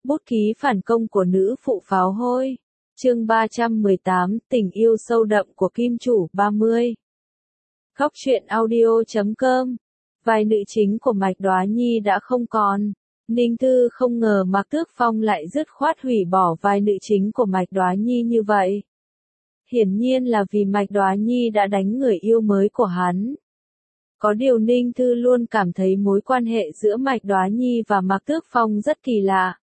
Bút ký phản công của nữ phụ pháo hôi. Chương 318, tình yêu sâu đậm của kim chủ 30. Khóc chuyện audio.com. Vài nữ chính của Mạch Đoá Nhi đã không còn. Ninh Thư không ngờ Mạc Tước Phong lại dứt khoát hủy bỏ vai nữ chính của Mạch Đoá Nhi như vậy. Hiển nhiên là vì Mạch Đoá Nhi đã đánh người yêu mới của hắn. Có điều Ninh Thư luôn cảm thấy mối quan hệ giữa Mạch Đoá Nhi và Mạc Tước Phong rất kỳ lạ.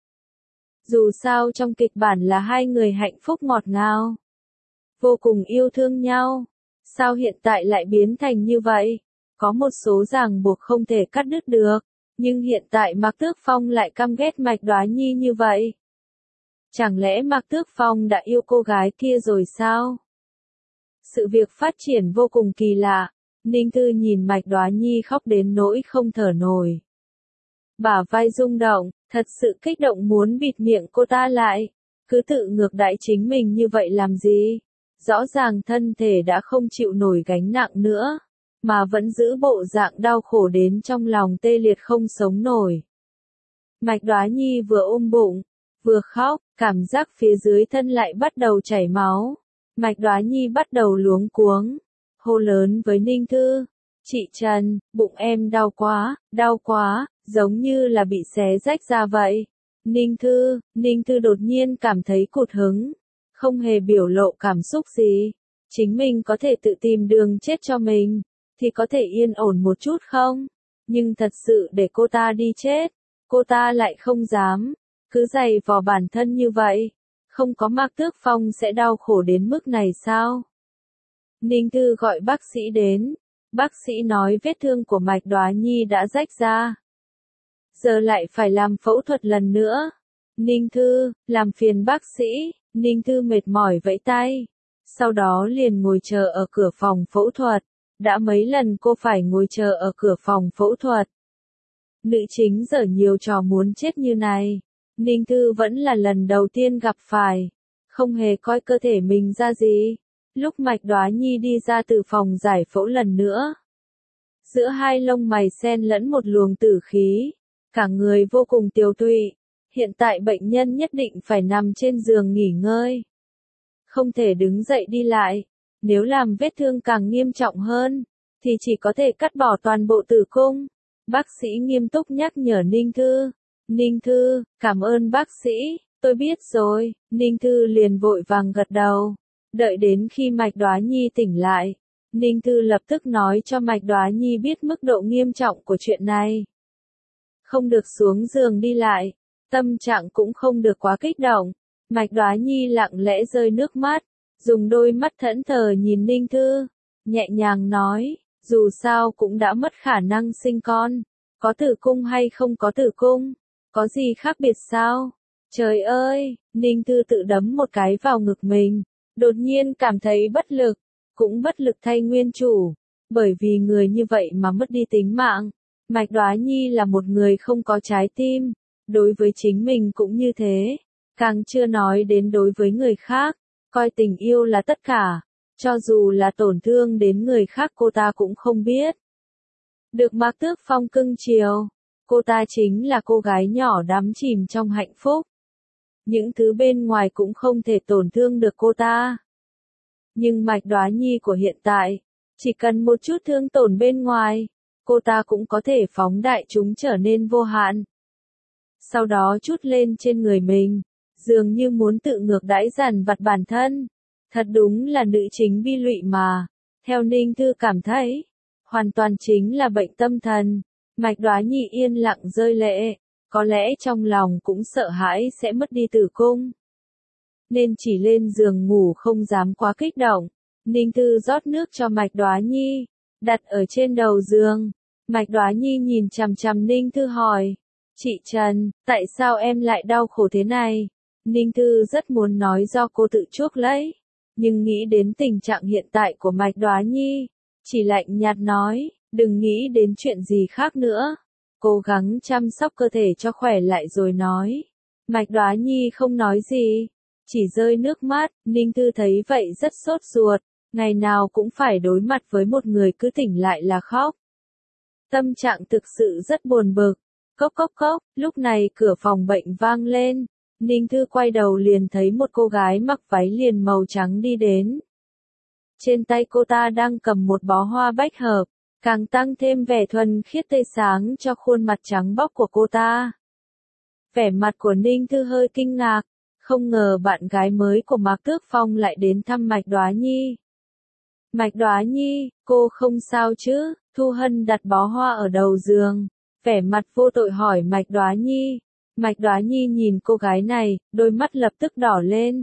Dù sao trong kịch bản là hai người hạnh phúc ngọt ngào, vô cùng yêu thương nhau. Sao hiện tại lại biến thành như vậy? Có một số ràng buộc không thể cắt đứt được, nhưng hiện tại Mạc Tước Phong lại căm ghét Mạch Đoá Nhi như vậy. Chẳng lẽ Mạc Tước Phong đã yêu cô gái kia rồi sao? Sự việc phát triển vô cùng kỳ lạ. Ninh Thư nhìn Mạch Đoá Nhi khóc đến nỗi không thở nổi. Bả vai rung động, thật sự kích động muốn bịt miệng cô ta lại. Cứ tự ngược đãi chính mình như vậy làm gì? Rõ ràng thân thể đã không chịu nổi gánh nặng nữa, mà vẫn giữ bộ dạng đau khổ đến trong lòng tê liệt không sống nổi. Mạch Đoá Nhi vừa ôm bụng, vừa khóc, cảm giác phía dưới thân lại bắt đầu chảy máu. Mạch Đoá Nhi bắt đầu luống cuống, hô lớn với Ninh Thư, chị Trần, bụng em đau quá, giống như là bị xé rách ra vậy. Ninh Thư đột nhiên cảm thấy cụt hứng, không hề biểu lộ cảm xúc gì. Chính mình có thể tự tìm đường chết cho mình, thì có thể yên ổn một chút không? Nhưng thật sự để cô ta đi chết, cô ta lại không dám, cứ giày vò bản thân như vậy. Không có Mạc Tước Phong sẽ đau khổ đến mức này sao? Ninh Thư gọi bác sĩ đến. Bác sĩ nói vết thương của Mạch Đoá Nhi đã rách ra. Giờ lại phải làm phẫu thuật lần nữa. Ninh Thư, làm phiền bác sĩ. Ninh Thư mệt mỏi vẫy tay. Sau đó liền ngồi chờ ở cửa phòng phẫu thuật. Đã mấy lần cô phải ngồi chờ ở cửa phòng phẫu thuật. Nữ chính dở nhiều trò muốn chết như này. Ninh Thư vẫn là lần đầu tiên gặp phải. Không hề coi cơ thể mình ra gì. Lúc Mạch Đoá Nhi đi ra từ phòng giải phẫu lần nữa, giữa hai lông mày xen lẫn một luồng tử khí, cả người vô cùng tiều tụy. Hiện tại bệnh nhân nhất định phải nằm trên giường nghỉ ngơi, không thể đứng dậy đi lại. Nếu làm vết thương càng nghiêm trọng hơn, thì chỉ có thể cắt bỏ toàn bộ tử cung. Bác sĩ nghiêm túc nhắc nhở Ninh Thư. Ninh Thư, cảm ơn bác sĩ, tôi biết rồi. Ninh Thư liền vội vàng gật đầu. Đợi đến khi Mạch Đoá Nhi tỉnh lại, Ninh Thư lập tức nói cho Mạch Đoá Nhi biết mức độ nghiêm trọng của chuyện này. Không được xuống giường đi lại, tâm trạng cũng không được quá kích động. Mạch Đoá Nhi lặng lẽ rơi nước mắt, dùng đôi mắt thẫn thờ nhìn Ninh Thư, nhẹ nhàng nói, dù sao cũng đã mất khả năng sinh con, có tử cung hay không có tử cung, có gì khác biệt sao? Trời ơi, Ninh Thư tự đấm một cái vào ngực mình. Đột nhiên cảm thấy bất lực, cũng bất lực thay nguyên chủ, bởi vì người như vậy mà mất đi tính mạng. Mạch Đoá Nhi là một người không có trái tim, đối với chính mình cũng như thế, càng chưa nói đến đối với người khác, coi tình yêu là tất cả, cho dù là tổn thương đến người khác cô ta cũng không biết. Được Mạc Tước Phong cưng chiều, cô ta chính là cô gái nhỏ đắm chìm trong hạnh phúc. Những thứ bên ngoài cũng không thể tổn thương được cô ta. Nhưng Mạch Đoá Nhi của hiện tại, chỉ cần một chút thương tổn bên ngoài, cô ta cũng có thể phóng đại chúng trở nên vô hạn. Sau đó trút lên trên người mình, dường như muốn tự ngược đãi dằn vặt bản thân. Thật đúng là nữ chính bi lụy mà. Theo Ninh Thư cảm thấy, hoàn toàn chính là bệnh tâm thần. Mạch Đoá Nhi yên lặng rơi lệ. Có lẽ trong lòng cũng sợ hãi sẽ mất đi tử cung, nên chỉ lên giường ngủ không dám quá kích động. Ninh Thư rót nước cho Mạch Đoá Nhi, đặt ở trên đầu giường. Mạch Đoá Nhi nhìn chằm chằm Ninh Thư hỏi, chị Trần, tại sao em lại đau khổ thế này? Ninh Thư rất muốn nói do cô tự chuốc lấy, nhưng nghĩ đến tình trạng hiện tại của Mạch Đoá Nhi, chỉ lạnh nhạt nói, đừng nghĩ đến chuyện gì khác nữa. Cố gắng chăm sóc cơ thể cho khỏe lại rồi nói. Mạch Đoá Nhi không nói gì, chỉ rơi nước mắt. Ninh Thư thấy vậy rất sốt ruột, ngày nào cũng phải đối mặt với một người cứ tỉnh lại là khóc. Tâm trạng thực sự rất buồn bực, Cốc cốc cốc, lúc này cửa phòng bệnh vang lên. Ninh Thư quay đầu liền thấy một cô gái mặc váy liền màu trắng đi đến. Trên tay cô ta đang cầm một bó hoa bách hợp, càng tăng thêm vẻ thuần khiết tươi sáng cho khuôn mặt trắng bóc của cô ta. Vẻ mặt của Ninh Thư hơi kinh ngạc, không ngờ bạn gái mới của Mạc Tước Phong lại đến thăm Mạch Đoá Nhi. Mạch Đoá Nhi, cô không sao chứ? Thu Hân đặt bó hoa ở đầu giường, vẻ mặt vô tội hỏi Mạch Đoá Nhi. Mạch Đoá Nhi nhìn cô gái này, đôi mắt lập tức đỏ lên.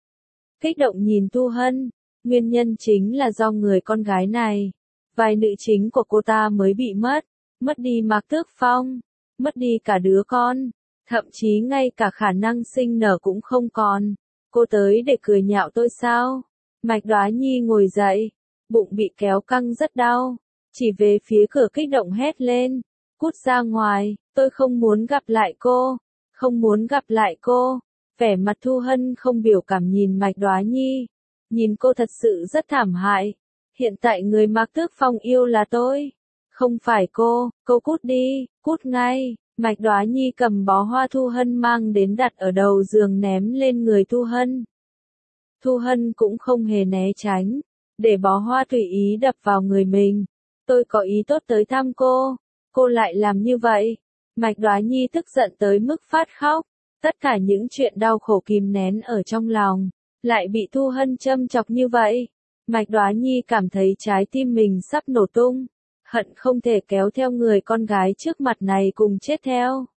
Kích động nhìn Thu Hân, nguyên nhân chính là do người con gái này. Vai nữ chính của cô ta mới bị mất đi Mạc Tước Phong, mất đi cả đứa con, thậm chí ngay cả khả năng sinh nở cũng không còn. Cô tới để cười nhạo tôi sao? Mạch Đoá Nhi ngồi dậy, bụng bị kéo căng rất đau, chỉ về phía cửa kích động hét lên, cút ra ngoài, tôi không muốn gặp lại cô, không muốn gặp lại cô. Vẻ mặt Thu Hân không biểu cảm nhìn Mạch Đoá Nhi, nhìn cô thật sự rất thảm hại. Hiện tại người Mạc Tước Phong yêu là tôi, không phải cô cút đi, cút ngay. Mạch Đoá Nhi cầm bó hoa Thu Hân mang đến đặt ở đầu giường ném lên người Thu Hân. Thu Hân cũng không hề né tránh, để bó hoa tùy ý đập vào người mình. Tôi có ý tốt tới thăm cô lại làm như vậy. Mạch Đoá Nhi tức giận tới mức phát khóc, tất cả những chuyện đau khổ kìm nén ở trong lòng, lại bị Thu Hân châm chọc như vậy. Mạch Đoá Nhi cảm thấy trái tim mình sắp nổ tung, hận không thể kéo theo người con gái trước mặt này cùng chết theo.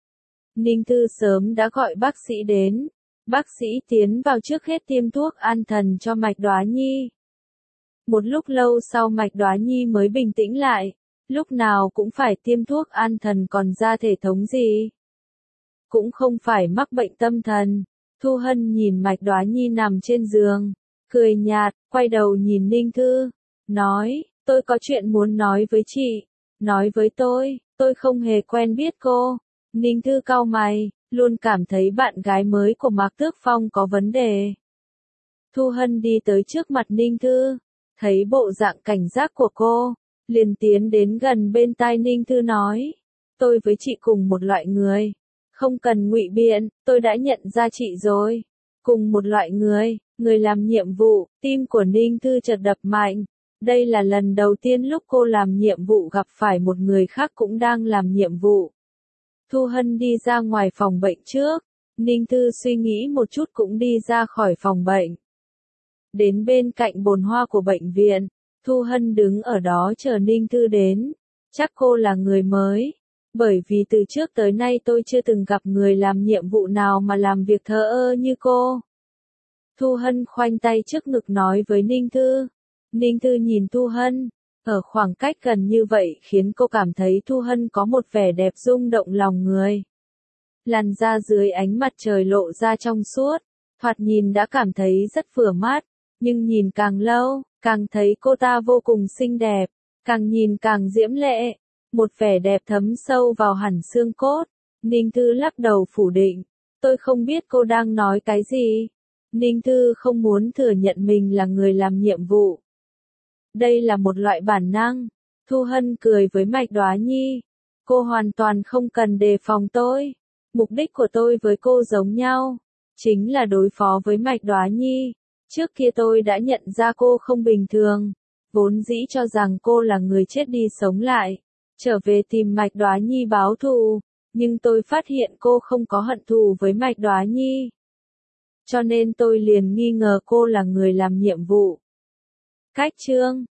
Ninh Thư sớm đã gọi bác sĩ đến, bác sĩ tiến vào trước hết tiêm thuốc an thần cho Mạch Đoá Nhi. Một lúc lâu sau Mạch Đoá Nhi mới bình tĩnh lại, lúc nào cũng phải tiêm thuốc an thần còn ra thể thống gì. Cũng không phải mắc bệnh tâm thần. Thu Hân nhìn Mạch Đoá Nhi nằm trên giường, cười nhạt, quay đầu nhìn Ninh Thư, nói, tôi có chuyện muốn nói với chị, nói với tôi không hề quen biết cô. Ninh Thư cau mày, luôn cảm thấy bạn gái mới của Mạc Tước Phong có vấn đề. Thu Hân đi tới trước mặt Ninh Thư, thấy bộ dạng cảnh giác của cô, liền tiến đến gần bên tai Ninh Thư nói, tôi với chị cùng một loại người, không cần ngụy biện, tôi đã nhận ra chị rồi. Cùng một loại người làm nhiệm vụ. Tim của Ninh Thư chợt đập mạnh. Đây là lần đầu tiên lúc cô làm nhiệm vụ gặp phải một người khác cũng đang làm nhiệm vụ. Thu Hân đi ra ngoài phòng bệnh trước, Ninh Thư suy nghĩ một chút cũng đi ra khỏi phòng bệnh. Đến bên cạnh bồn hoa của bệnh viện, Thu Hân đứng ở đó chờ Ninh Thư đến. Chắc cô là người mới, bởi vì từ trước tới nay tôi chưa từng gặp người làm nhiệm vụ nào mà làm việc thờ ơ như cô. Thu Hân khoanh tay trước ngực nói với Ninh Thư. Ninh Thư nhìn Thu Hân, ở khoảng cách gần như vậy khiến cô cảm thấy Thu Hân có một vẻ đẹp rung động lòng người. Làn da dưới ánh mặt trời lộ ra trong suốt, thoạt nhìn đã cảm thấy rất vừa mắt, nhưng nhìn càng lâu, càng thấy cô ta vô cùng xinh đẹp, càng nhìn càng diễm lệ, một vẻ đẹp thấm sâu vào hẳn xương cốt. Ninh Thư lắc đầu phủ định, tôi không biết cô đang nói cái gì. Ninh Thư không muốn thừa nhận mình là người làm nhiệm vụ. Đây là một loại bản năng. Thu Hân cười với Mạch Đoá Nhi. Cô hoàn toàn không cần đề phòng tôi. Mục đích của tôi với cô giống nhau, chính là đối phó với Mạch Đoá Nhi. Trước kia tôi đã nhận ra cô không bình thường, vốn dĩ cho rằng cô là người chết đi sống lại, trở về tìm Mạch Đoá Nhi báo thù, nhưng tôi phát hiện cô không có hận thù với Mạch Đoá Nhi. Cho nên tôi liền nghi ngờ cô là người làm nhiệm vụ. Cách chương